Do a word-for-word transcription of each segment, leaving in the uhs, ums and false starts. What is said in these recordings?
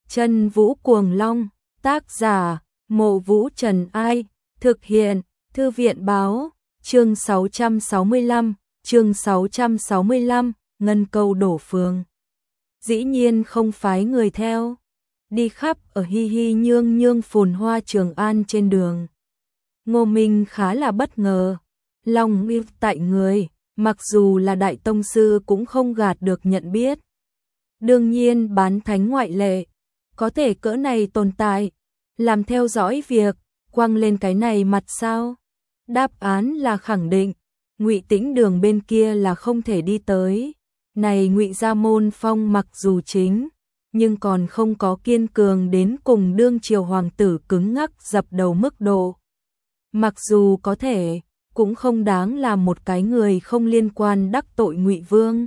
Chân Vũ Cuồng Long, tác giả, Mộ Vũ Trần Ai, thực hiện, Thư viện báo, chương sáu trăm sáu mươi lăm, chương sáu trăm sáu mươi lăm, Ngân Câu Đổ Phường. Dĩ nhiên không phái người theo, đi khắp ở hi hi nhương nhương phồn hoa Trường An trên đường. Ngô Minh khá là bất ngờ, lòng yêu tại người, mặc dù là đại tông sư cũng không gạt được nhận biết. Đương nhiên bán thánh ngoại lệ, có thể cỡ này tồn tại, làm theo dõi việc, quăng lên cái này mặt sao? Đáp án là khẳng định, Ngụy Tĩnh Đường bên kia là không thể đi tới. Này Ngụy Gia Môn Phong mặc dù chính, nhưng còn không có kiên cường đến cùng đương triều hoàng tử cứng ngắc dập đầu mức độ. Mặc dù có thể, cũng không đáng làm một cái người không liên quan đắc tội Ngụy Vương.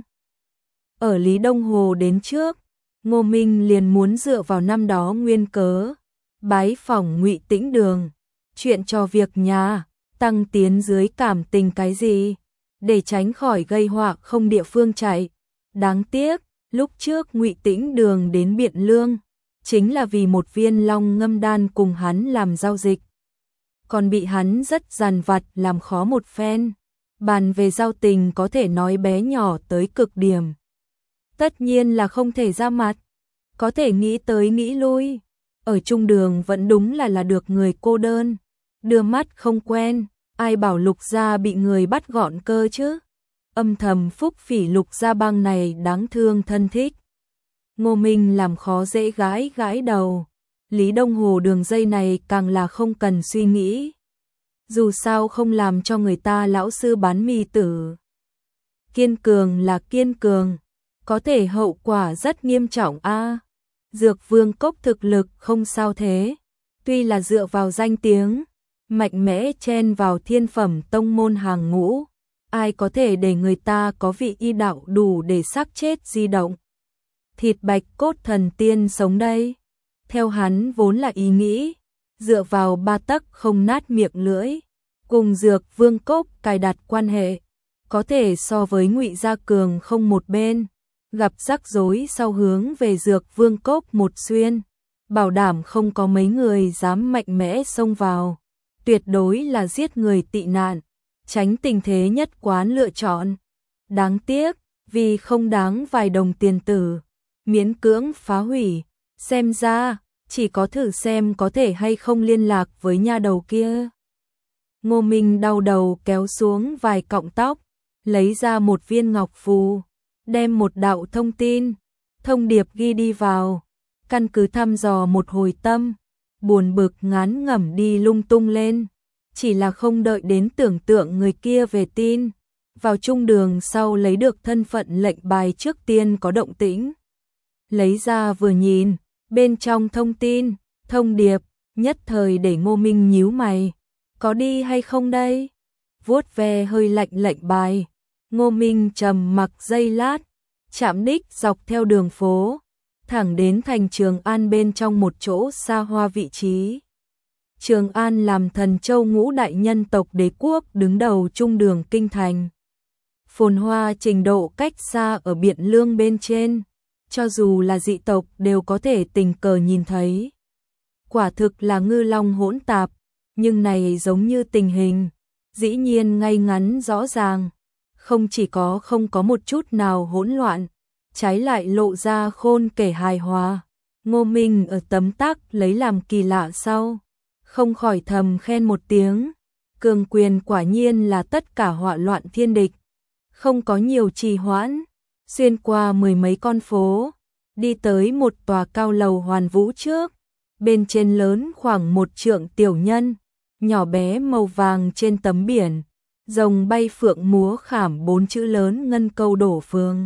Ở Lý Đông Hồ đến trước, Ngô Minh liền muốn dựa vào năm đó nguyên cớ, bái phỏng Ngụy Tĩnh Đường, chuyện cho việc nhà, tăng tiến dưới cảm tình cái gì, để tránh khỏi gây họa không địa phương chạy. Đáng tiếc, lúc trước Ngụy Tĩnh Đường đến Biện Lương, chính là vì một viên long ngâm đan cùng hắn làm giao dịch. Còn bị hắn rất dằn vặt làm khó một phen, bàn về giao tình có thể nói bé nhỏ tới cực điểm. Tất nhiên là không thể ra mặt, có thể nghĩ tới nghĩ lui, ở trung đường vẫn đúng là là được người cô đơn, đưa mắt không quen, ai bảo Lục Gia bị người bắt gọn cơ chứ. Âm thầm phúc phỉ Lục Gia bang này đáng thương thân thích. Ngô Minh làm khó dễ gãi gãi đầu, Lý Đông Hồ đường dây này càng là không cần suy nghĩ. Dù sao không làm cho người ta lão sư bán mì tử. Kiên cường là kiên cường, có thể hậu quả rất nghiêm trọng a. À, Dược Vương Cốc thực lực không sao thế, tuy là dựa vào danh tiếng, mạnh mẽ chen vào thiên phẩm tông môn hàng ngũ, ai có thể để người ta có vị y đạo đủ để xác chết di động. Thịt bạch cốt thần tiên sống đây, theo hắn vốn là ý nghĩ, dựa vào ba tấc không nát miệng lưỡi, cùng Dược Vương Cốc cài đặt quan hệ, có thể so với Ngụy Gia Cường không một bên. Gặp rắc rối sau hướng về Dược Vương Cốc một xuyên, bảo đảm không có mấy người dám mạnh mẽ xông vào, tuyệt đối là giết người tị nạn, tránh tình thế nhất quán lựa chọn. Đáng tiếc, vì không đáng vài đồng tiền tử, miễn cưỡng phá hủy, xem ra, chỉ có thử xem có thể hay không liên lạc với nha đầu kia. Ngô Minh đau đầu kéo xuống vài cọng tóc, lấy ra một viên ngọc phù, đem một đạo thông tin, thông điệp ghi đi vào, căn cứ thăm dò một hồi tâm, buồn bực ngán ngẩm đi lung tung lên, chỉ là không đợi đến tưởng tượng người kia về tin, vào trung đường sau lấy được thân phận lệnh bài trước tiên có động tĩnh. Lấy ra vừa nhìn, bên trong thông tin, thông điệp, nhất thời để Ngô Minh nhíu mày, có đi hay không đây? Vuốt ve hơi lạnh lệnh bài. Ngô Minh trầm mặc giây lát, chạm đích dọc theo đường phố, thẳng đến thành Trường An bên trong một chỗ xa hoa vị trí. Trường An làm thần châu ngũ đại nhân tộc đế quốc đứng đầu trung đường kinh thành. Phồn hoa trình độ cách xa ở Biện Lương bên trên, cho dù là dị tộc đều có thể tình cờ nhìn thấy. Quả thực là ngư long hỗn tạp, nhưng này giống như tình hình, dĩ nhiên ngay ngắn rõ ràng. Không chỉ có không có một chút nào hỗn loạn, trái lại lộ ra khôn kể hài hòa. Ngô Minh ở tấm tắc lấy làm kỳ lạ sau, không khỏi thầm khen một tiếng, cường quyền quả nhiên là tất cả họa loạn thiên địch. Không có nhiều trì hoãn, xuyên qua mười mấy con phố, đi tới một tòa cao lầu hoàn vũ trước, bên trên lớn khoảng một trượng tiểu nhân, nhỏ bé màu vàng trên tấm biển. Rồng bay phượng múa khảm bốn chữ lớn Ngân Câu Đổ Phường.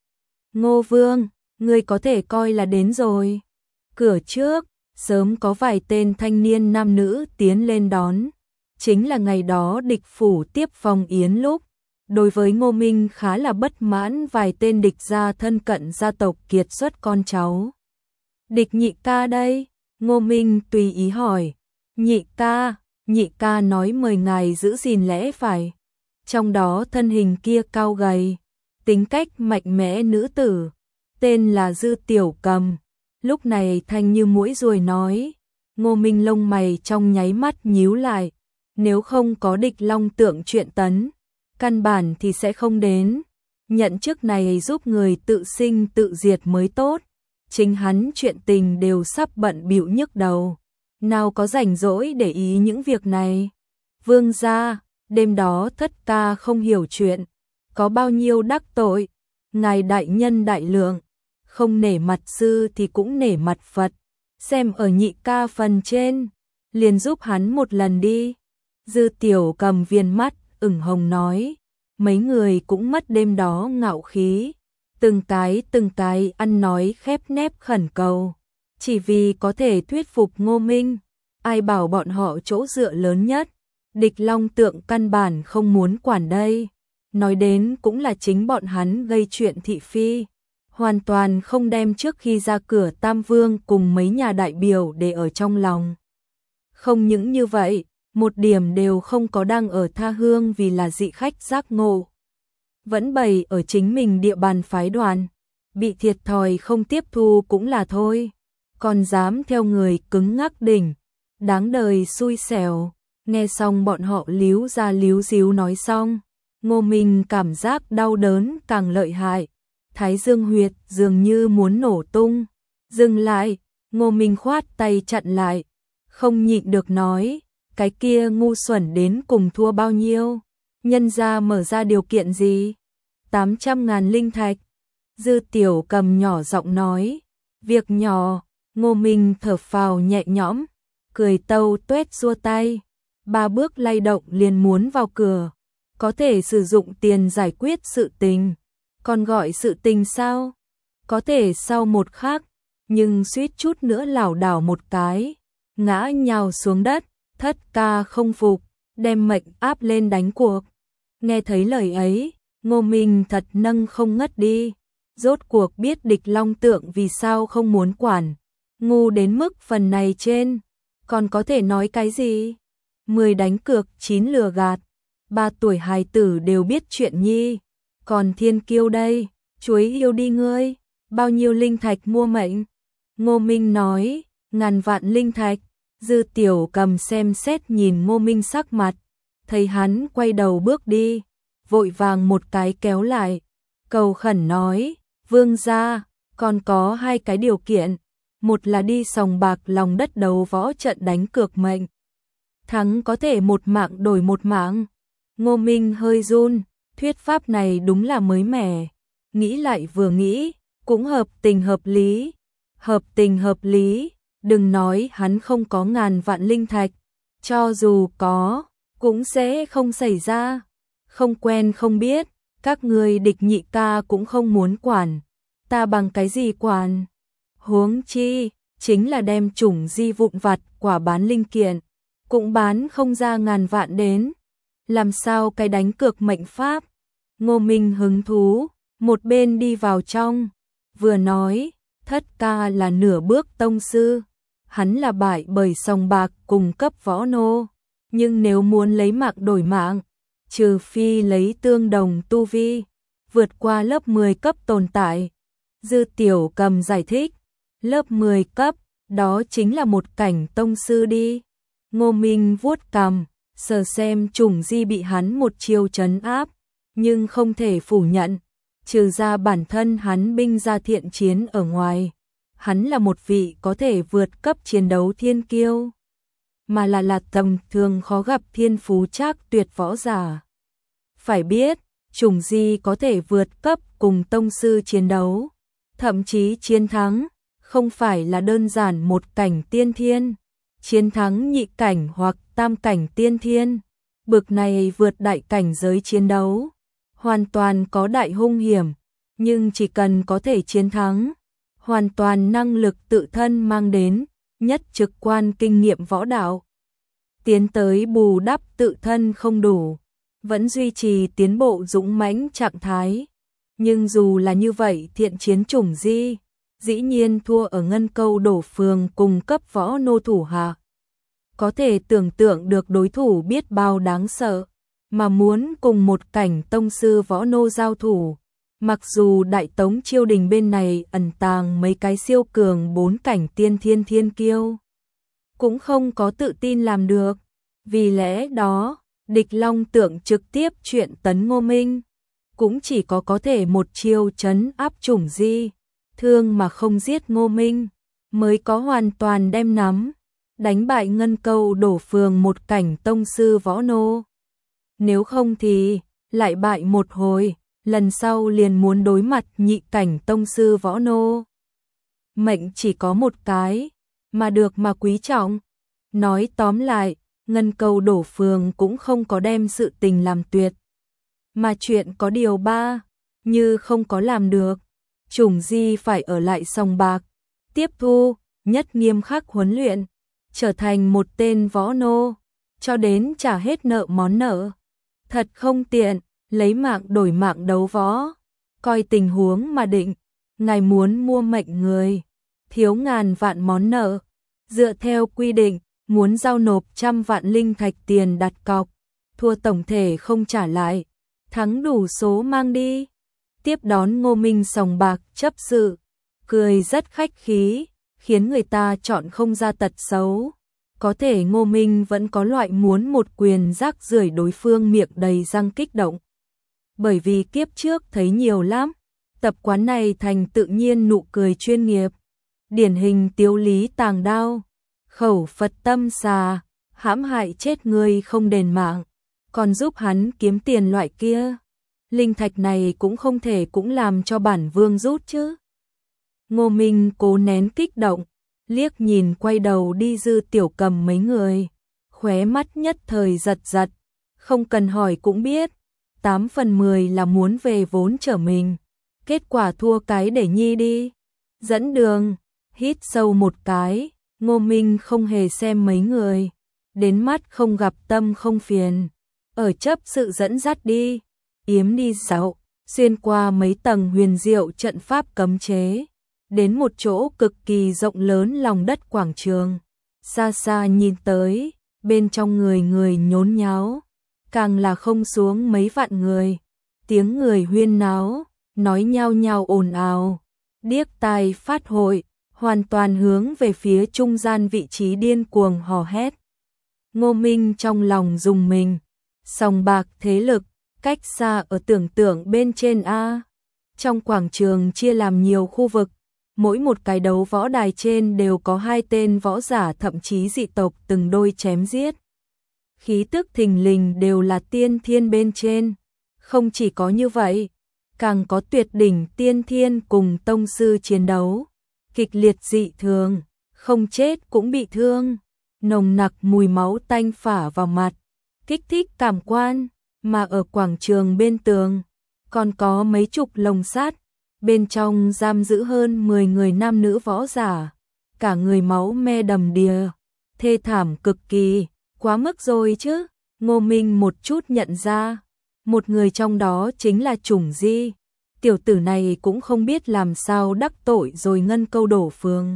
Ngô Vương, ngươi có thể coi là đến rồi. Cửa trước, sớm có vài tên thanh niên nam nữ tiến lên đón. Chính là ngày đó địch phủ tiếp phong yến lúc. Đối với Ngô Minh khá là bất mãn vài tên địch gia thân cận gia tộc kiệt xuất con cháu. Địch nhị ca đây, Ngô Minh tùy ý hỏi. Nhị ca. Nhị ca nói mời ngài giữ gìn lẽ phải. Trong đó thân hình kia cao gầy, tính cách mạnh mẽ nữ tử, tên là Dư Tiểu Cầm, Lúc này thanh như muỗi ruồi nói, Ngô Minh lông mày trong nháy mắt nhíu lại, nếu không có địch long tượng chuyện tấn, căn bản thì sẽ không đến, nhận chức này giúp người tự sinh tự diệt mới tốt, chính hắn chuyện tình đều sắp bận bịu nhức đầu, nào có rảnh rỗi để ý những việc này. Vương gia, đêm đó thất ca không hiểu chuyện, có bao nhiêu đắc tội, ngài đại nhân đại lượng, không nể mặt sư thì cũng nể mặt Phật, xem ở nhị ca phần trên, liền giúp hắn một lần đi. Dư Tiểu Cầm viên mắt ửng hồng nói, mấy người cũng mất đêm đó ngạo khí, từng cái từng cái ăn nói khép nép khẩn cầu, chỉ vì có thể thuyết phục Ngô Minh, ai bảo bọn họ chỗ dựa lớn nhất, địch long tượng căn bản không muốn quản đây, nói đến cũng là chính bọn hắn gây chuyện thị phi, hoàn toàn không đem trước khi ra cửa Tam Vương cùng mấy nhà đại biểu để ở trong lòng. Không những như vậy, một điểm đều không có đang ở tha hương vì là dị khách giác ngộ. Vẫn bày ở chính mình địa bàn phái đoàn, bị thiệt thòi không tiếp thu cũng là thôi, còn dám theo người cứng ngắc đỉnh, đáng đời xui xẻo. Nghe xong bọn họ líu ra líu díu nói xong, Ngô Minh cảm giác đau đớn càng lợi hại, thái dương huyệt dường như muốn nổ tung. Dừng lại, Ngô Minh khoát tay chặn lại, không nhịn được nói, cái kia ngu xuẩn đến cùng thua bao nhiêu, nhân ra mở ra điều kiện gì? tám trăm ngàn linh thạch. Dư Tiểu Cầm nhỏ giọng nói, việc nhỏ. Ngô Minh thở phào nhẹ nhõm, cười tâu tuét xua tay, ba bước lay động liền muốn vào cửa, có thể sử dụng tiền giải quyết sự tình, còn gọi sự tình sao? Có thể sau một khắc, nhưng suýt chút nữa lảo đảo một cái, ngã nhào xuống đất, thất ca không phục, đem mệnh áp lên đánh cuộc. Nghe thấy lời ấy, Ngô Minh thật nâng không ngất đi, rốt cuộc biết địch long tượng vì sao không muốn quản, ngu đến mức phần này trên, còn có thể nói cái gì? Mười đánh cược, chín lừa gạt, ba tuổi hài tử đều biết chuyện nhi, còn thiên kiêu đây, chuối yêu đi ngươi, bao nhiêu linh thạch mua mệnh? Ngô Minh nói, ngàn vạn linh thạch. Dư Tiểu Cầm xem xét nhìn Ngô Minh sắc mặt, thấy hắn quay đầu bước đi, vội vàng một cái kéo lại, cầu khẩn nói, vương gia, còn có hai cái điều kiện, một là đi sòng bạc lòng đất đấu võ trận đánh cược mệnh, thắng có thể một mạng đổi một mạng. Ngô Minh hơi run, thuyết pháp này đúng là mới mẻ, nghĩ lại vừa nghĩ, cũng hợp tình hợp lý, hợp tình hợp lý. Đừng nói hắn không có ngàn vạn linh thạch, cho dù có, cũng sẽ không xảy ra. Không quen không biết, các người địch nhị ca cũng không muốn quản, ta bằng cái gì quản? Huống chi, chính là đem chủng di vụn vặt quả bán linh kiện, cũng bán không ra ngàn vạn đến. Làm sao cái đánh cược mệnh pháp? Ngô Minh hứng thú, một bên đi vào trong, vừa nói, thất ca là nửa bước tông sư. Hắn là bại bởi sòng bạc cùng cấp võ nô, nhưng nếu muốn lấy mạng đổi mạng, trừ phi lấy tương đồng tu vi, vượt qua lớp mười cấp tồn tại. Dư Tiểu Cầm giải thích, lớp mười cấp, đó chính là một cảnh tông sư đi. Ngô Minh vuốt cằm, sờ xem chủng di bị hắn một chiêu trấn áp, nhưng không thể phủ nhận, trừ ra bản thân hắn binh ra thiện chiến ở ngoài. Hắn là một vị có thể vượt cấp chiến đấu thiên kiêu, mà là là tầm thường khó gặp thiên phú trác tuyệt võ giả. Phải biết, chủng di có thể vượt cấp cùng tông sư chiến đấu, thậm chí chiến thắng, không phải là đơn giản một cảnh tiên thiên, chiến thắng nhị cảnh hoặc tam cảnh tiên thiên, bực này vượt đại cảnh giới chiến đấu, hoàn toàn có đại hung hiểm, nhưng chỉ cần có thể chiến thắng, hoàn toàn năng lực tự thân mang đến, nhất trực quan kinh nghiệm võ đạo. Tiến tới bù đắp tự thân không đủ, vẫn duy trì tiến bộ dũng mãnh trạng thái. Nhưng dù là như vậy thiện chiến chủng di, dĩ nhiên thua ở ngân câu đổ phường cùng cấp võ nô thủ hạ. Có thể tưởng tượng được đối thủ biết bao đáng sợ, mà muốn cùng một cảnh tông sư võ nô giao thủ, Mặc dù Đại Tống triều đình bên này ẩn tàng mấy cái siêu cường bốn cảnh tiên thiên thiên kiêu, cũng không có tự tin làm được. Vì lẽ đó, Địch Long Tượng trực tiếp chuyện tấn Ngô Minh, cũng chỉ có có thể một chiêu trấn áp Chủng Di, thương mà không giết Ngô Minh, mới có hoàn toàn đem nắm, đánh bại Ngân Câu Đổ Phường một cảnh tông sư võ nô. Nếu không thì, lại bại một hồi, lần sau liền muốn đối mặt nhị cảnh tông sư võ nô. Mệnh chỉ có một cái, mà được mà quý trọng. Nói tóm lại, Ngân Câu Đổ Phường cũng không có đem sự tình làm tuyệt. Mà chuyện có điều ba, như không có làm được, Chủng Di phải ở lại sòng bạc, tiếp thu, nhất nghiêm khắc huấn luyện, trở thành một tên võ nô, cho đến trả hết nợ món nợ. Thật không tiện, lấy mạng đổi mạng đấu võ, coi tình huống mà định, ngài muốn mua mệnh người, thiếu ngàn vạn món nợ, dựa theo quy định, muốn giao nộp trăm vạn linh thạch tiền đặt cọc, thua tổng thể không trả lại, thắng đủ số mang đi. Tiếp đón Ngô Minh sòng bạc chấp sự, cười rất khách khí, khiến người ta chọn không ra tật xấu. Có thể Ngô Minh vẫn có loại muốn một quyền rác rưởi đối phương miệng đầy răng kích động. Bởi vì kiếp trước thấy nhiều lắm, tập quán này thành tự nhiên nụ cười chuyên nghiệp. Điển hình tiếu lý tàng đao, khẩu Phật tâm xà, hãm hại chết người không đền mạng, còn giúp hắn kiếm tiền loại kia. Linh thạch này cũng không thể cũng làm cho bản vương rút chứ. Ngô Minh cố nén kích động, liếc nhìn quay đầu đi Dư Tiểu Cầm mấy người, khóe mắt nhất thời giật giật, không cần hỏi cũng biết, tám phần mười là muốn về vốn trở mình, kết quả thua cái để nhi đi. Dẫn đường, hít sâu một cái, Ngô Minh không hề xem mấy người, đến mắt không gặp tâm không phiền, ở chấp sự dẫn dắt đi, yếm đi dạo, xuyên qua mấy tầng huyền diệu trận pháp cấm chế, đến một chỗ cực kỳ rộng lớn lòng đất quảng trường. Xa xa nhìn tới, bên trong người người nhốn nháo, càng là không xuống mấy vạn người, tiếng người huyên náo, nói nhao nhao ồn ào, điếc tai phát hội, hoàn toàn hướng về phía trung gian vị trí điên cuồng hò hét. Ngô Minh trong lòng rùng mình, sòng bạc thế lực, cách xa ở tưởng tượng bên trên a. Trong quảng trường chia làm nhiều khu vực, mỗi một cái đấu võ đài trên đều có hai tên võ giả thậm chí dị tộc từng đôi chém giết. Khí tức thình lình đều là tiên thiên bên trên, không chỉ có như vậy, càng có tuyệt đỉnh tiên thiên cùng tông sư chiến đấu, kịch liệt dị thường, không chết cũng bị thương, nồng nặc mùi máu tanh phả vào mặt, kích thích cảm quan. Mà ở quảng trường bên tường, còn có mấy chục lồng sắt, bên trong giam giữ hơn mười người nam nữ võ giả, cả người máu me đầm đìa, thê thảm cực kỳ, quá mức rồi chứ. Ngô Minh một chút nhận ra, một người trong đó chính là Chủng Di, tiểu tử này cũng không biết làm sao đắc tội rồi Ngân Câu Đổ Phường,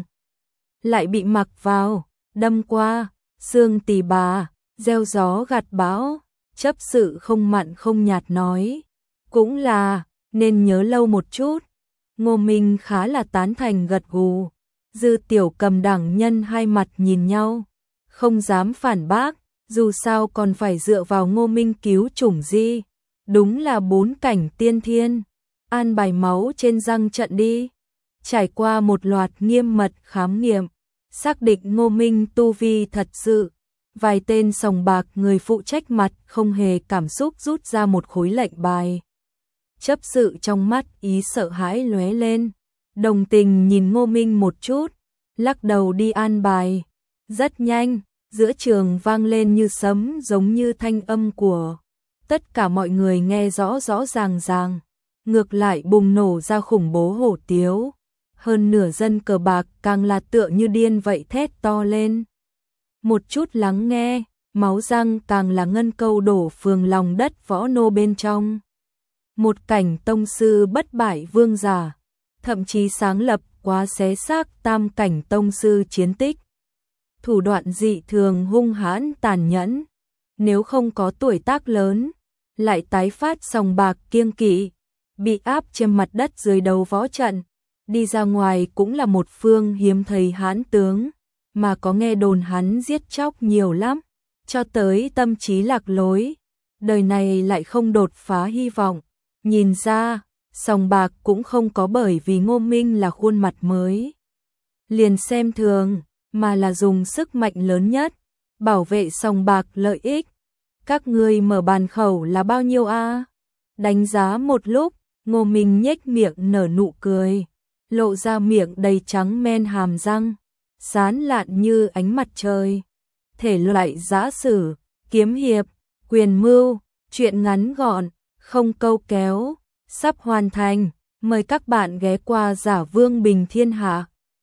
lại bị mặc vào, đâm qua, xương tỳ bà, gieo gió gặt bão. Chấp sự không mặn không nhạt nói, cũng là, nên nhớ lâu một chút. Ngô Minh khá là tán thành gật gù, Dư Tiểu Cầm đẳng nhân hai mặt nhìn nhau, không dám phản bác, dù sao còn phải dựa vào Ngô Minh cứu Chủng Di, đúng là bốn cảnh tiên thiên, an bài máu trên răng trận đi. Trải qua một loạt nghiêm mật khám nghiệm, xác định Ngô Minh tu vi thật sự. Vài tên sòng bạc người phụ trách mặt không hề cảm xúc rút ra một khối lệnh bài. Chấp sự trong mắt ý sợ hãi lóe lên, đồng tình nhìn Ngô Minh một chút, lắc đầu đi an bài. Rất nhanh, giữa trường vang lên như sấm giống như thanh âm của tất cả mọi người nghe rõ rõ ràng ràng, ngược lại bùng nổ ra khủng bố hổ tiếu. Hơn nửa dân cờ bạc càng là tựa như điên vậy thét to lên. Một chút lắng nghe, máu răng càng là Ngân Câu Đổ Phường lòng đất võ nô bên trong. Một cảnh tông sư bất bại vương giả, thậm chí sáng lập quá xé xác tam cảnh tông sư chiến tích. Thủ đoạn dị thường hung hãn tàn nhẫn, nếu không có tuổi tác lớn, lại tái phát sòng bạc kiêng kỵ, bị áp trên mặt đất dưới đầu võ trận, đi ra ngoài cũng là một phương hiếm thấy hãn tướng, mà có nghe đồn hắn giết chóc nhiều lắm, cho tới tâm trí lạc lối, đời này lại không đột phá hy vọng. Nhìn ra, sòng bạc cũng không có bởi vì Ngô Minh là khuôn mặt mới liền xem thường, mà là dùng sức mạnh lớn nhất bảo vệ sòng bạc lợi ích. Các ngươi mở bàn khẩu là bao nhiêu a? Đánh giá một lúc, Ngô Minh nhếch miệng nở nụ cười, lộ ra miệng đầy trắng men hàm răng, sáng lạn như ánh mặt trời. Thể loại giã sử, kiếm hiệp, quyền mưu, truyện ngắn gọn, không câu kéo, sắp hoàn thành. Mời các bạn ghé qua Giả Vương Bình Thiên Hạ.